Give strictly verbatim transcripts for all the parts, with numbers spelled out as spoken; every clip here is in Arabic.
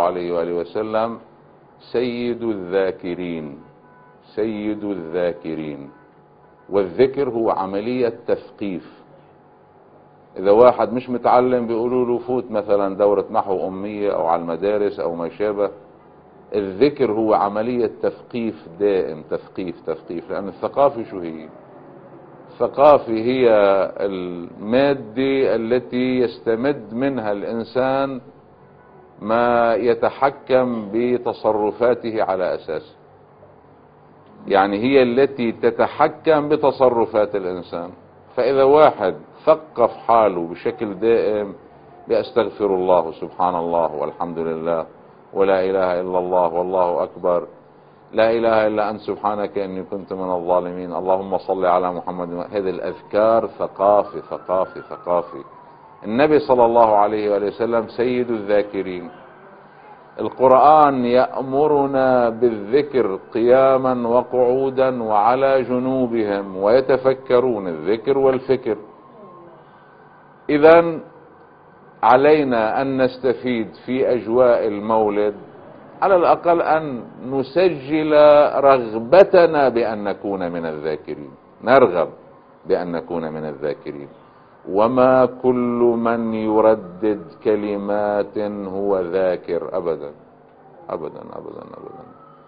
عليه وآله وسلم سيد الذاكرين، سيد الذاكرين. والذكر هو عملية تثقيف. إذا واحد مش متعلم بيقولوا له فوت مثلا دورة نحو أمية أو على المدارس أو ما شابه. الذكر هو عملية تثقيف دائم، تثقيف تثقيف. لأن الثقافة شو هي؟ الثقافة هي المادة التي يستمد منها الإنسان ما يتحكم بتصرفاته على أساسه. يعني هي التي تتحكم بتصرفات الإنسان. فإذا واحد ثقف حاله بشكل دائم بأستغفر الله، سبحان الله، والحمد لله، ولا إله إلا الله، والله أكبر، لا إله إلا أنت سبحانك إني كنت من الظالمين، اللهم صل على محمد، هذه الأذكار ثقافة ثقافة ثقافة. النبي صلى الله عليه وآله وسلم سيد الذاكرين. القرآن يأمرنا بالذكر قياما وقعودا وعلى جنوبهم ويتفكرون، الذكر والفكر. إذن علينا أن نستفيد في أجواء المولد على الأقل أن نسجل رغبتنا بأن نكون من الذاكرين، نرغب بأن نكون من الذاكرين. وما كل من يردد كلمات هو ذاكر أبدا أبدا أبدا أبدا.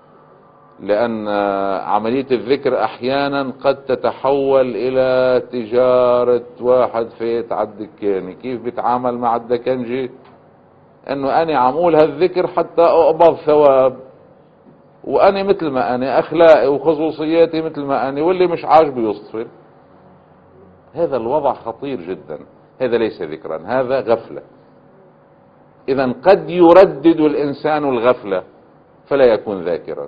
لأن عملية الذكر أحيانا قد تتحول إلى تجارة. واحد فيت على الدكانة، كيف بيتعامل مع الدكنجي؟ انه انا عم اقول هالذكر حتى اقبض ثواب، وانا مثل ما انا، اخلاقي وخصوصياتي مثل ما انا، واللي مش عاجبه يصطفل. هذا الوضع خطير جدا. هذا ليس ذكرا، هذا غفلة. اذا قد يردد الانسان الغفلة فلا يكون ذاكرا.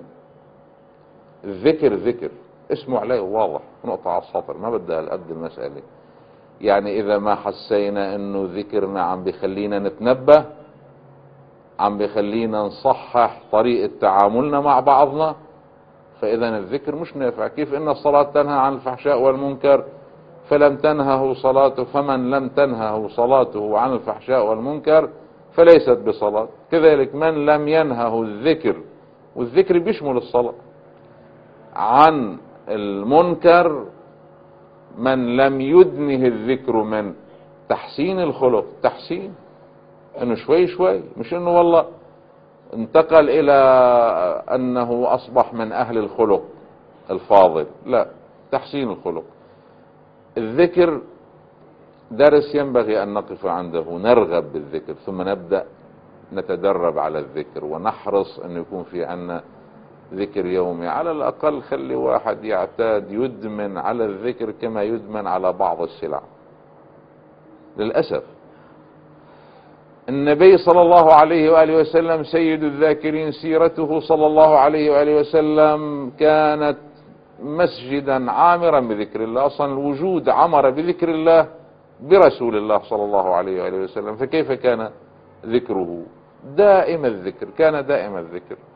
الذكر ذكر اسمه عليه واضح، نقطة على السطر، ما بدها هالقد المسألة. يعني اذا ما حسينا انه ذكرنا عم بيخلينا نتنبه، عم بيخلينا نصحح طريقة تعاملنا مع بعضنا، فإذا الذكر مش نافع. كيف إن الصلاة تنهى عن الفحشاء والمنكر فلم تنهه صلاته، فمن لم تنهه صلاته عن الفحشاء والمنكر فليست بصلاة. كذلك من لم ينهه الذكر، والذكر بيشمل الصلاة، عن المنكر، من لم يدنه الذكر من تحسين الخلق. تحسين انه شوي شوي، مش انه والله انتقل الى انه اصبح من اهل الخلق الفاضل، لا، تحسين الخلق. الذكر درس ينبغي ان نقف عنده، نرغب بالذكر، ثم نبدأ نتدرب على الذكر، ونحرص ان يكون في عنا ذكر يومي. على الاقل خلي واحد يعتاد يدمن على الذكر كما يدمن على بعض السلع. للأسف النبي صلى الله عليه وآله وسلم سيد الذاكرين. سيرته صلى الله عليه وآله وسلم كانت مسجدا عامرا بذكر الله. أصلا الوجود عمر بذكر الله برسول الله صلى الله عليه وآله وسلم، فكيف كان ذكره؟ دائم الذكر، كان دائم الذكر.